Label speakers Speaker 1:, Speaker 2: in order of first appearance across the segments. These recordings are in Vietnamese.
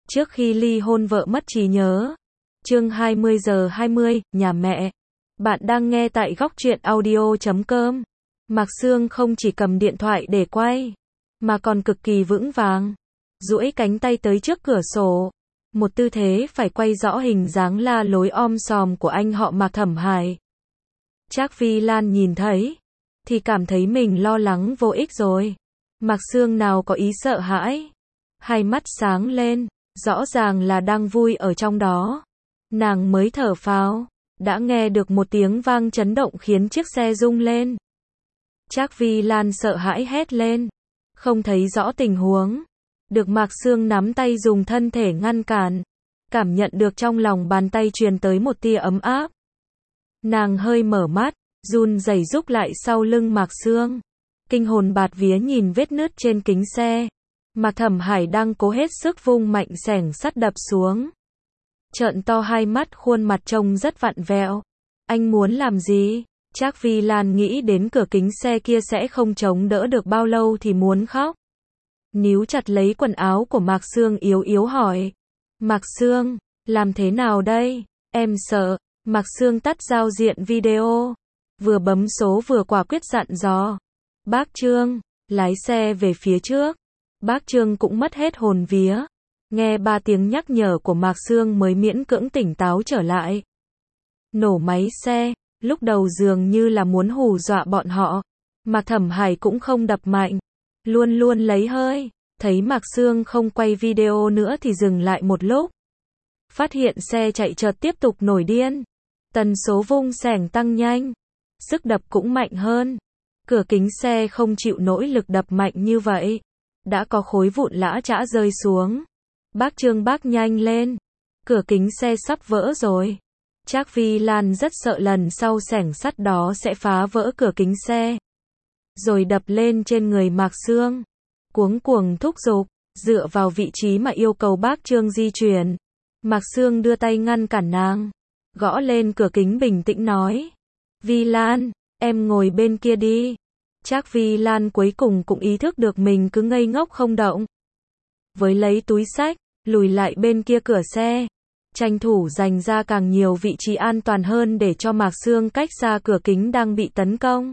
Speaker 1: Trước khi ly hôn vợ mất trí nhớ. Chương 20 giờ 20, nhà mẹ. Bạn đang nghe tại góc truyện audio.com. Mạc Sương không chỉ cầm điện thoại để quay, mà còn cực kỳ vững vàng, duỗi cánh tay tới trước cửa sổ. Một tư thế phải quay rõ hình dáng la lối om sòm của anh họ Mạc Thẩm Hải. Trác Phi Lan nhìn thấy, thì cảm thấy mình lo lắng vô ích rồi. Mạc Sương nào có ý sợ hãi. Hai mắt sáng lên, rõ ràng là đang vui ở trong đó. Nàng mới thở phào, đã nghe được một tiếng vang chấn động khiến chiếc xe rung lên. Trác Phi Lan sợ hãi hét lên, không thấy rõ tình huống. Được Mạc Sương nắm tay dùng thân thể ngăn cản, cảm nhận được trong lòng bàn tay truyền tới một tia ấm áp. Nàng hơi mở mắt, run rẩy rúc lại sau lưng Mạc Sương, kinh hồn bạt vía nhìn vết nứt trên kính xe. Mạc Thẩm Hải đang cố hết sức vung mạnh xẻng sắt đập xuống. Trợn to hai mắt, khuôn mặt trông rất vặn vẹo. Anh muốn làm gì? Trác Phi Lan nghĩ đến cửa kính xe kia sẽ không chống đỡ được bao lâu thì muốn khóc. Níu chặt lấy quần áo của Mạc Sương, yếu yếu hỏi. Mạc Sương, làm thế nào đây? Em sợ. Mạc Sương tắt giao diện video, vừa bấm số vừa quả quyết dặn dò. Bác Trương, lái xe về phía trước. Bác Trương cũng mất hết hồn vía. Nghe 3 tiếng nhắc nhở của Mạc Sương mới miễn cưỡng tỉnh táo trở lại. Nổ máy xe, lúc đầu dường như là muốn hù dọa bọn họ. Mạc Thẩm Hải cũng không đập mạnh, luôn luôn lấy hơi. Thấy Mạc Sương không quay video nữa thì dừng lại một lúc. Phát hiện xe chạy chợt tiếp tục nổi điên. Tần số vung xẻng tăng nhanh, sức đập cũng mạnh hơn. Cửa kính xe không chịu nổi lực đập mạnh như vậy, đã có khối vụn lã chã rơi xuống. Bác Trương, bác nhanh lên, cửa kính xe sắp vỡ rồi. Trác Phi Lan rất sợ lần sau xẻng sắt đó sẽ phá vỡ cửa kính xe, rồi đập lên trên người Mạc Sương. Cuống cuồng thúc giục, dựa vào vị trí mà yêu cầu bác Trương di chuyển. Mạc Sương đưa tay ngăn cản nàng, gõ lên cửa kính bình tĩnh nói. Vi Lan, em ngồi bên kia đi. Trác Vi Lan cuối cùng cũng ý thức được mình cứ ngây ngốc không động. Với lấy túi xách, lùi lại bên kia cửa xe, tranh thủ dành ra càng nhiều vị trí an toàn hơn để cho Mạc Sương cách xa cửa kính đang bị tấn công.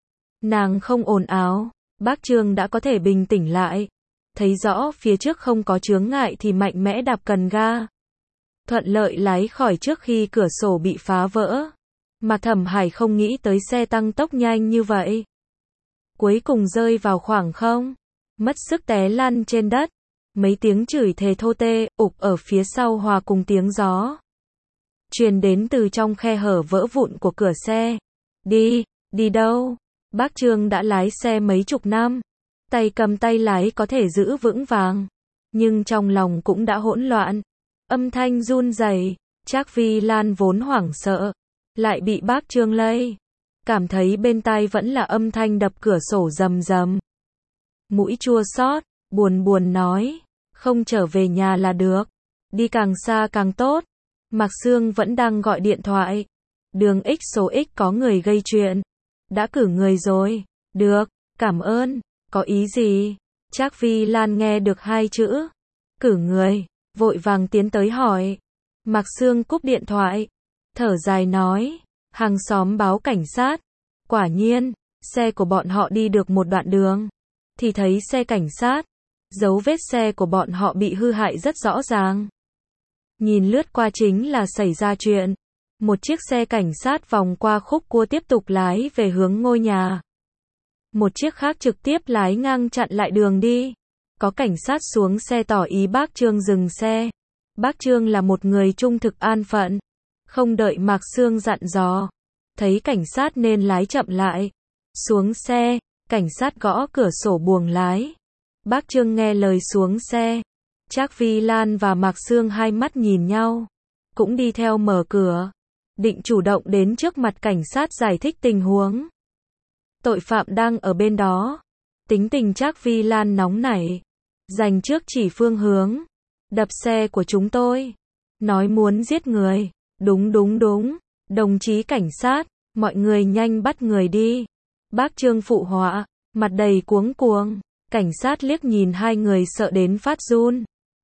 Speaker 1: Nàng không ồn ào, bác Trương đã có thể bình tĩnh lại. Thấy rõ phía trước không có chướng ngại thì mạnh mẽ đạp cần ga. Thuận lợi lái khỏi trước khi cửa sổ bị phá vỡ. Mà Thẩm Hải không nghĩ tới xe tăng tốc nhanh như vậy. Cuối cùng rơi vào khoảng không, mất sức té lăn trên đất. Mấy tiếng chửi thề thô tê, ục ở phía sau hòa cùng tiếng gió truyền đến từ trong khe hở vỡ vụn của cửa xe. Đi đâu? Bác Trương đã lái xe mấy chục năm, tay cầm tay lái có thể giữ vững vàng, nhưng trong lòng cũng đã hỗn loạn. Âm thanh run rẩy, Trác Vi Lan vốn hoảng sợ, lại bị bác Trương lây. Cảm thấy bên tai vẫn là âm thanh đập cửa sổ rầm rầm. Mũi chua xót, buồn nói, không trở về nhà là được, đi càng xa càng tốt. Mạc Sương vẫn đang gọi điện thoại. Đường X số X có người gây chuyện. Đã cử người rồi. Được, cảm ơn. Có ý gì? Trác Vi Lan nghe được 2 chữ cử người, vội vàng tiến tới hỏi. Mạc Sương cúp điện thoại, thở dài nói, hàng xóm báo cảnh sát. Quả nhiên, xe của bọn họ đi được một đoạn đường, thì thấy xe cảnh sát. Dấu vết xe của bọn họ bị hư hại rất rõ ràng. Nhìn lướt qua chính là xảy ra chuyện. Một chiếc xe cảnh sát vòng qua khúc cua tiếp tục lái về hướng ngôi nhà. Một chiếc khác trực tiếp lái ngang chặn lại đường đi. Có cảnh sát xuống xe tỏ ý bác Trương dừng xe. Bác Trương là một người trung thực an phận, không đợi Mạc Sương dặn dò, thấy cảnh sát nên lái chậm lại. Xuống xe, cảnh sát gõ cửa sổ buồng lái. Bác Trương nghe lời xuống xe. Trác Vi Lan và Mạc Sương hai mắt nhìn nhau, cũng đi theo mở cửa, định chủ động đến trước mặt cảnh sát giải thích tình huống. Tội phạm đang ở bên đó. Tính tình Trác Vi Lan nóng nảy, giành trước chỉ phương hướng. Đập xe của chúng tôi, nói muốn giết người. Đúng, đồng chí cảnh sát, mọi người nhanh bắt người đi. Bác Trương phụ họa, mặt đầy cuống cuồng. Cảnh sát liếc nhìn hai người sợ đến phát run.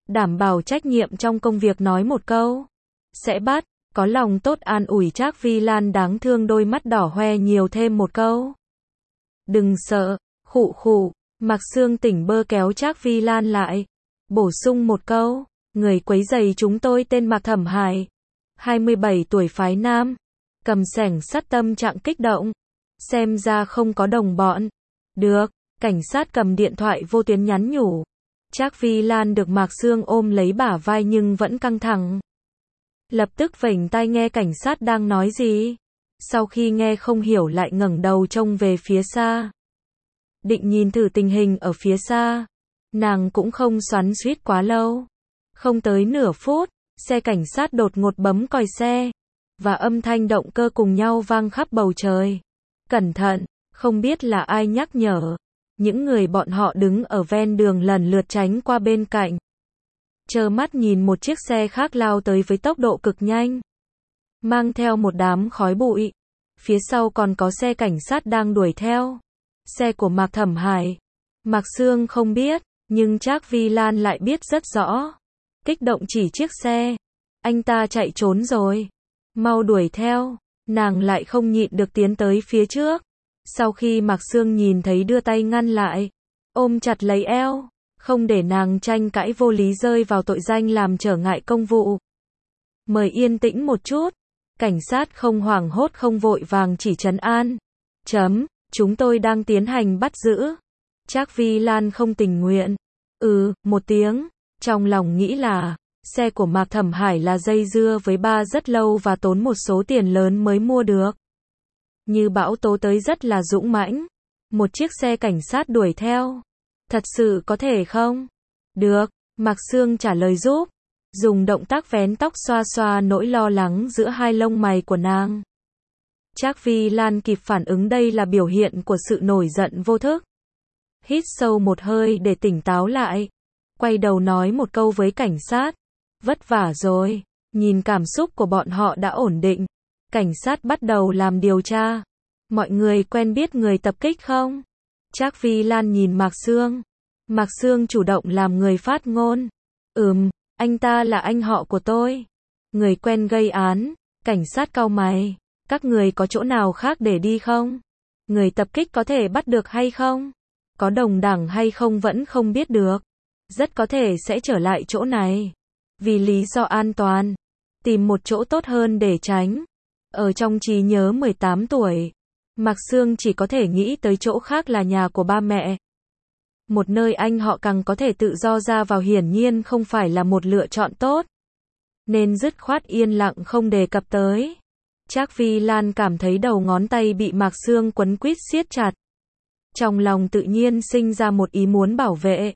Speaker 1: đảm bảo trách nhiệm trong công việc nói một câu. Sẽ bắt, có lòng tốt an ủi Trác Vi Lan đáng thương đôi mắt đỏ hoe nhiều thêm một câu. Đừng sợ, khụ khụ, Mạc Sương tỉnh bơ kéo Trác Vi Lan lại. Bổ sung một câu, người quấy rầy chúng tôi tên Mạc Thẩm Hải. 27 tuổi phái nam. Cầm xẻng sắt tâm trạng kích động. Xem ra không có đồng bọn. Được, cảnh sát cầm điện thoại vô tuyến nhắn nhủ. Trác Vi Lan được Mạc Sương ôm lấy bả vai nhưng vẫn căng thẳng. Lập tức vểnh tai nghe cảnh sát đang nói gì. Sau khi nghe không hiểu lại ngẩng đầu trông về phía xa. Định nhìn thử tình hình ở phía xa. Nàng cũng không xoắn xuýt quá lâu. Không tới nửa phút, xe cảnh sát đột ngột bấm còi xe. Và âm thanh động cơ cùng nhau vang khắp bầu trời. Cẩn thận, không biết là ai nhắc nhở. Những người bọn họ đứng ở ven đường lần lượt tránh qua bên cạnh. Trơ mắt nhìn một chiếc xe khác lao tới với tốc độ cực nhanh. Mang theo một đám khói bụi. Phía sau còn có xe cảnh sát đang đuổi theo. Xe của Mạc Thẩm Hải. Mạc Sương không biết, nhưng Trác Vi Lan lại biết rất rõ. Kích động chỉ chiếc xe. Anh ta chạy trốn rồi. Mau đuổi theo. Nàng lại không nhịn được tiến tới phía trước. Sau khi Mạc Sương nhìn thấy đưa tay ngăn lại. Ôm chặt lấy eo. Không để nàng tranh cãi vô lý rơi vào tội danh làm trở ngại công vụ. Mời yên tĩnh một chút. Cảnh sát không hoảng hốt không vội vàng chỉ trấn an. Chúng tôi đang tiến hành bắt giữ. Trác Vi Lan không tình nguyện. Một tiếng. Trong lòng nghĩ là, xe của Mạc Thẩm Hải là dây dưa với ba rất lâu và tốn một số tiền lớn mới mua được. Như bão tố tới rất là dũng mãnh. Một chiếc xe cảnh sát đuổi theo. Thật sự có thể không? Được, Mạc Sương trả lời giúp. Dùng động tác vén tóc xoa xoa nỗi lo lắng giữa hai lông mày của nàng. Trác Vi Lan kịp phản ứng đây là biểu hiện của sự nổi giận vô thức. Hít sâu một hơi để tỉnh táo lại. Quay đầu nói một câu với cảnh sát. Vất vả rồi. Nhìn cảm xúc của bọn họ đã ổn định. Cảnh sát bắt đầu làm điều tra. Mọi người quen biết người tập kích không? Trác Vi Lan nhìn Mạc Sương. Mạc Sương chủ động làm người phát ngôn. Anh ta là anh họ của tôi. Người quen gây án. Cảnh sát cau mày. Các người có chỗ nào khác để đi không? Người tập kích có thể bắt được hay không? Có đồng đẳng hay không vẫn không biết được. Rất có thể sẽ trở lại chỗ này. Vì lý do an toàn. Tìm một chỗ tốt hơn để tránh. Ở trong trí nhớ 18 tuổi. Mạc Sương chỉ có thể nghĩ tới chỗ khác là nhà của ba mẹ. Một nơi anh họ càng có thể tự do ra vào hiển nhiên không phải là một lựa chọn tốt. Nên dứt khoát yên lặng không đề cập tới. Trác Vi Lan cảm thấy đầu ngón tay bị Mạc Sương quấn quýt siết chặt. Trong lòng tự nhiên sinh ra một ý muốn bảo vệ.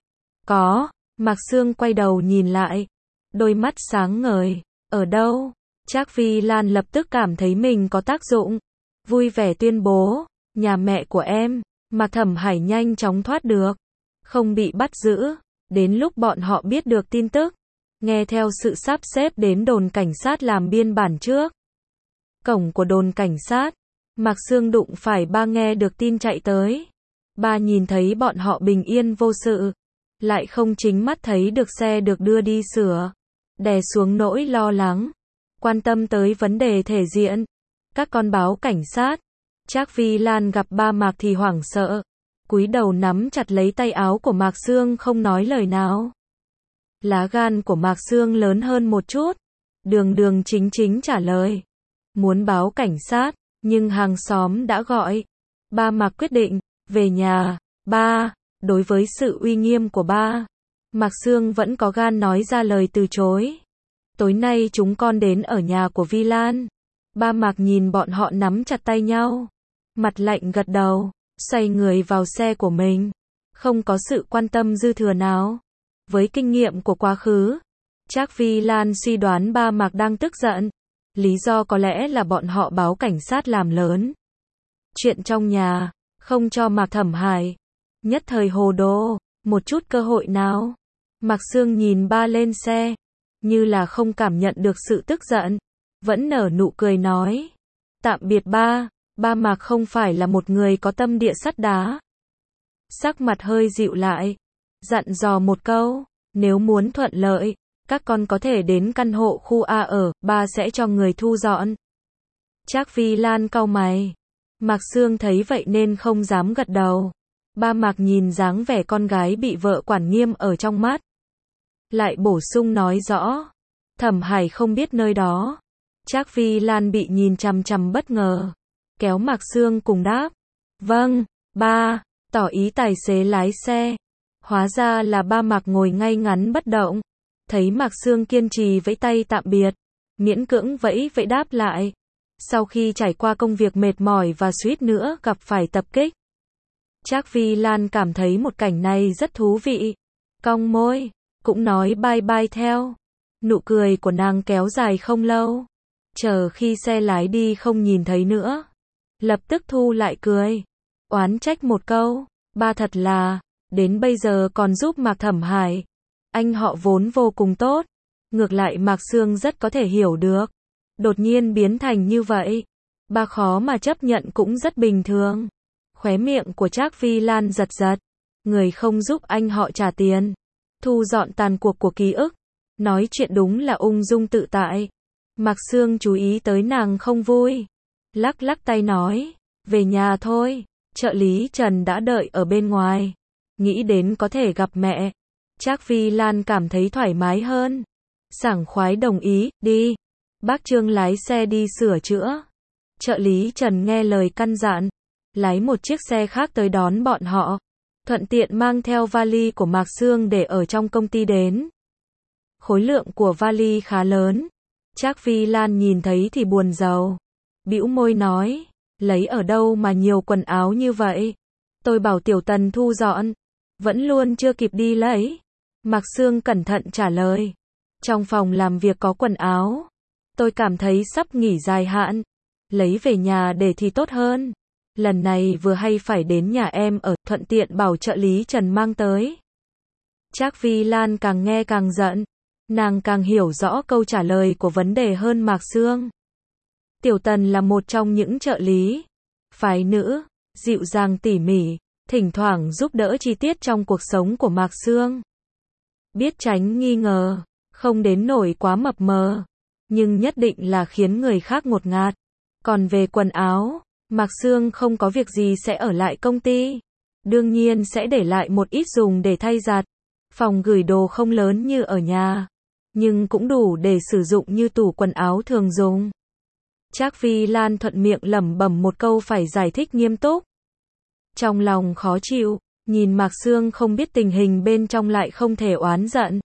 Speaker 1: Mạc Sương quay đầu nhìn lại. Đôi mắt sáng ngời. Ở đâu? Trác Vi Lan lập tức cảm thấy mình có tác dụng. Vui vẻ tuyên bố. Nhà mẹ của em. Mạc Thẩm Hải nhanh chóng thoát được. Không bị bắt giữ. Đến lúc bọn họ biết được tin tức. Nghe theo sự sắp xếp đến đồn cảnh sát làm biên bản trước. Cổng của đồn cảnh sát. Mạc Sương đụng phải ba nghe được tin chạy tới. Ba nhìn thấy bọn họ bình yên vô sự. Lại không chính mắt thấy được xe được đưa đi sửa. Đè xuống nỗi lo lắng. Quan tâm tới vấn đề thể diện. Các con báo cảnh sát. Trác Vi Lan gặp ba Mạc thì hoảng sợ. Cúi đầu nắm chặt lấy tay áo của Mạc Sương không nói lời nào. Lá gan của Mạc Sương lớn hơn một chút. Đường chính trả lời. Muốn báo cảnh sát, nhưng hàng xóm đã gọi. Ba Mạc quyết định, về nhà. Ba, đối với sự uy nghiêm của ba, Mạc Sương vẫn có gan nói ra lời từ chối. Tối nay chúng con đến ở nhà của Vi Lan. Ba Mạc nhìn bọn họ nắm chặt tay nhau. Mặt lạnh gật đầu, xoay người vào xe của mình. Không có sự quan tâm dư thừa nào. Với kinh nghiệm của quá khứ, Trác Vi Lan suy đoán ba Mạc đang tức giận. Lý do có lẽ là bọn họ báo cảnh sát làm lớn chuyện trong nhà, không cho Mạc Thẩm Hải. Nhất thời hồ đồ, một chút cơ hội nào. Mạc Sương nhìn ba lên xe, như là không cảm nhận được sự tức giận, vẫn nở nụ cười nói. Tạm biệt ba, ba Mạc không phải là một người có tâm địa sắt đá. Sắc mặt hơi dịu lại, dặn dò một câu, Nếu muốn thuận lợi, các con có thể đến căn hộ khu A ở, ba sẽ cho người thu dọn. Trác Phi Lan cau mày. Mạc Sương thấy vậy nên không dám gật đầu. Ba Mạc nhìn dáng vẻ con gái bị vợ quản nghiêm ở trong mắt. Lại bổ sung nói rõ. Thẩm Hải không biết nơi đó. Trác Phi Lan bị nhìn chằm chằm bất ngờ. Kéo Mạc Sương cùng đáp. Vâng, ba, tỏ ý tài xế lái xe. Hóa ra là ba Mạc ngồi ngay ngắn bất động. Thấy Mạc Sương kiên trì vẫy tay tạm biệt. Miễn cưỡng vẫy vẫy đáp lại. Sau khi trải qua công việc mệt mỏi và suýt nữa gặp phải tập kích. Trác Phi Lan cảm thấy một cảnh này rất thú vị. Cong môi, cũng nói bye bye theo. Nụ cười của nàng kéo dài không lâu. Chờ khi xe lái đi không nhìn thấy nữa. Lập tức thu lại cười. Oán trách một câu. Ba thật là, đến bây giờ còn giúp Mạc Thẩm Hải. Anh họ vốn vô cùng tốt. Ngược lại Mạc Sương rất có thể hiểu được. Đột nhiên biến thành như vậy. Ba khó mà chấp nhận cũng rất bình thường. Khóe miệng của Trác Phi Lan giật giật. Người không giúp anh họ trả tiền. Thu dọn tàn cuộc của ký ức. Nói chuyện đúng là ung dung tự tại. Mạc Sương chú ý tới nàng không vui. Lắc lắc tay nói. Về nhà thôi. Trợ lý Trần đã đợi ở bên ngoài. Nghĩ đến có thể gặp mẹ. Trác Phi Lan cảm thấy thoải mái hơn. Sảng khoái đồng ý, đi. Bác Trương lái xe đi sửa chữa. Trợ lý Trần nghe lời căn dặn. Lái một chiếc xe khác tới đón bọn họ. Thuận tiện mang theo vali của Mạc Sương để ở trong công ty đến. Khối lượng của vali khá lớn. Trác Phi Lan nhìn thấy thì buồn rầu. Bĩu môi nói. Lấy ở đâu mà nhiều quần áo như vậy? Tôi bảo Tiểu Tần thu dọn. Vẫn luôn chưa kịp đi lấy. Mạc Sương cẩn thận trả lời. Trong phòng làm việc có quần áo. Tôi cảm thấy sắp nghỉ dài hạn. Lấy về nhà để thì tốt hơn. Lần này vừa hay phải đến nhà em ở, thuận tiện bảo trợ lý Trần mang tới. Trác Phi Lan càng nghe càng giận. Nàng càng hiểu rõ câu trả lời của vấn đề hơn Mạc Sương. Tiểu Tần là một trong những trợ lý. Phái nữ, dịu dàng tỉ mỉ, thỉnh thoảng giúp đỡ chi tiết trong cuộc sống của Mạc Sương. Biết tránh nghi ngờ, không đến nổi quá mập mờ. Nhưng nhất định là khiến người khác ngột ngạt. Còn về quần áo, Mạc Sương không có việc gì sẽ ở lại công ty. Đương nhiên sẽ để lại một ít dùng để thay giặt. Phòng gửi đồ không lớn như ở nhà. Nhưng cũng đủ để sử dụng như tủ quần áo thường dùng. Trác Phi Lan thuận miệng lẩm bẩm một câu phải giải thích nghiêm túc. Trong lòng khó chịu, nhìn Mạc Sương không biết tình hình bên trong lại không thể oán giận.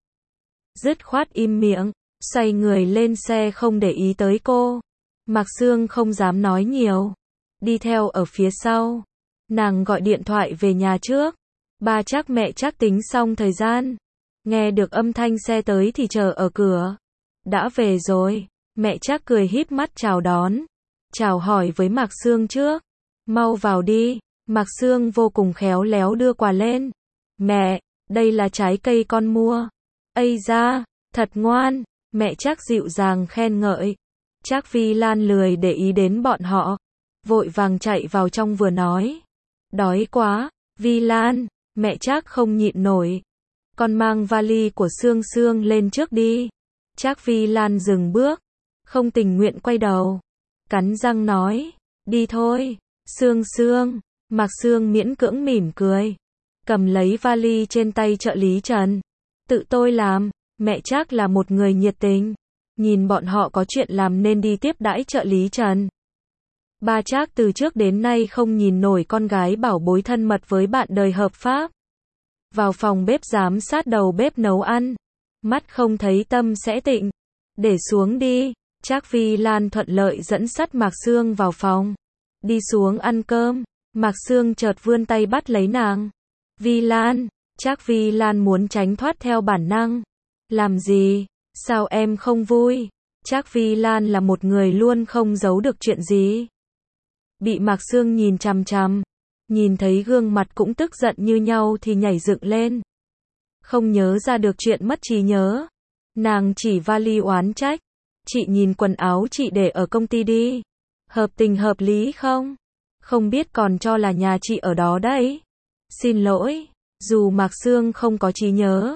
Speaker 1: Dứt khoát im miệng, xoay người lên xe không để ý tới cô. Mạc Sương không dám nói nhiều. Đi theo ở phía sau. Nàng gọi điện thoại về nhà trước. Ba Trác mẹ Trác tính xong thời gian. Nghe được âm thanh xe tới thì chờ ở cửa. Đã về rồi. Mẹ Trác cười híp mắt chào đón. Chào hỏi với Mạc Sương trước. Mau vào đi. Mạc Sương vô cùng khéo léo đưa quà lên. Mẹ, đây là trái cây con mua. Ây da, thật ngoan. Mẹ Trác dịu dàng khen ngợi. Trác Phi Lan lười để ý đến bọn họ. Vội vàng chạy vào trong vừa nói. Đói quá, Vi Lan. Mẹ Trác không nhịn nổi. Con mang vali của Sương Sương lên trước đi. Trác Phi Lan dừng bước. Không tình nguyện quay đầu. Cắn răng nói. Đi thôi. Sương Sương. Mạc Sương miễn cưỡng mỉm cười. Cầm lấy vali trên tay trợ lý Trần. Tự tôi làm. Mẹ Trác là một người nhiệt tình. Nhìn bọn họ có chuyện làm nên đi tiếp đãi trợ lý Trần. Ba Trác từ trước đến nay không nhìn nổi con gái bảo bối thân mật với bạn đời hợp pháp. Vào phòng bếp giám sát đầu bếp nấu ăn. Mắt không thấy tâm sẽ tịnh. Để xuống đi. Trác Phi Lan thuận lợi dẫn dắt Mạc Sương vào phòng. Đi xuống ăn cơm. Mạc Sương chợt vươn tay bắt lấy nàng. Vi Lan. Trác Vi Lan muốn tránh thoát theo bản năng. Làm gì? Sao em không vui? Trác Vi Lan là một người luôn không giấu được chuyện gì. Bị Mạc Sương nhìn chằm chằm. Nhìn thấy gương mặt cũng tức giận như nhau thì nhảy dựng lên. Không nhớ ra được chuyện mất trí nhớ. Nàng chỉ vali oán trách. Chị nhìn quần áo chị để ở công ty đi. Hợp tình hợp lý không? Không biết còn cho là nhà chị ở đó đấy. Xin lỗi. Dù Mạc Sương không có trí nhớ.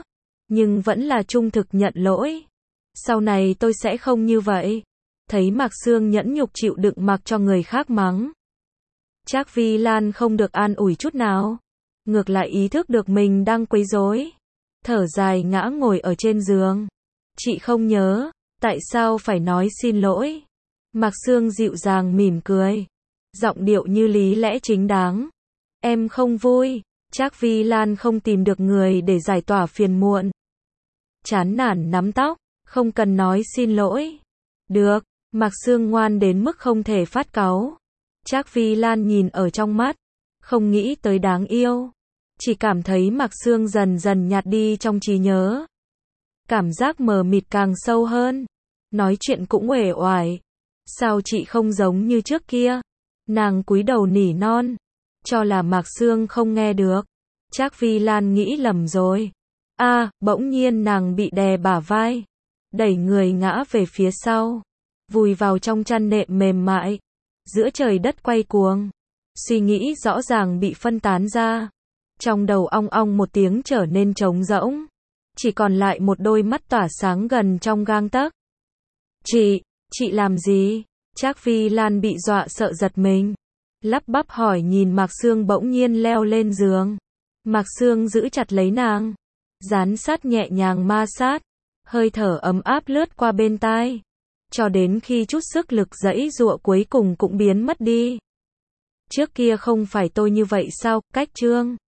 Speaker 1: nhưng vẫn là trung thực nhận lỗi. Sau này tôi sẽ không như vậy. Thấy Mạc Sương nhẫn nhục chịu đựng mặc cho người khác mắng. Trác Vi Lan không được an ủi chút nào. Ngược lại ý thức được mình đang quấy rối. Thở dài ngã ngồi ở trên giường. Chị không nhớ, tại sao phải nói xin lỗi? Mạc Sương dịu dàng mỉm cười. Giọng điệu như lý lẽ chính đáng. Em không vui. Trác Vi Lan không tìm được người để giải tỏa phiền muộn. Chán nản nắm tóc. Không cần nói xin lỗi. Được. Mạc Sương ngoan đến mức không thể phát cáu. Trác Vi Lan nhìn ở trong mắt. Không nghĩ tới đáng yêu. Chỉ cảm thấy Mạc Sương dần dần nhạt đi trong trí nhớ. Cảm giác mờ mịt càng sâu hơn. Nói chuyện cũng uể oải. Sao chị không giống như trước kia? Nàng cúi đầu nỉ non. Cho là Mạc Sương không nghe được. Trác Vi Lan nghĩ lầm rồi. Bỗng nhiên nàng bị đè bả vai. Đẩy người ngã về phía sau. Vùi vào trong chăn nệm mềm mại. Giữa trời đất quay cuồng. Suy nghĩ rõ ràng bị phân tán ra. Trong đầu ong ong một tiếng trở nên trống rỗng. Chỉ còn lại một đôi mắt tỏa sáng gần trong gang tấc. Chị làm gì? Trác Vi Lan bị dọa sợ giật mình. Lắp bắp hỏi nhìn Mạc Sương bỗng nhiên leo lên giường. Mạc Sương giữ chặt lấy nàng. Dán sát nhẹ nhàng ma sát. Hơi thở ấm áp lướt qua bên tai. Cho đến khi chút sức lực giãy giụa cuối cùng cũng biến mất đi. Trước kia không phải tôi như vậy sao, Cách Trương?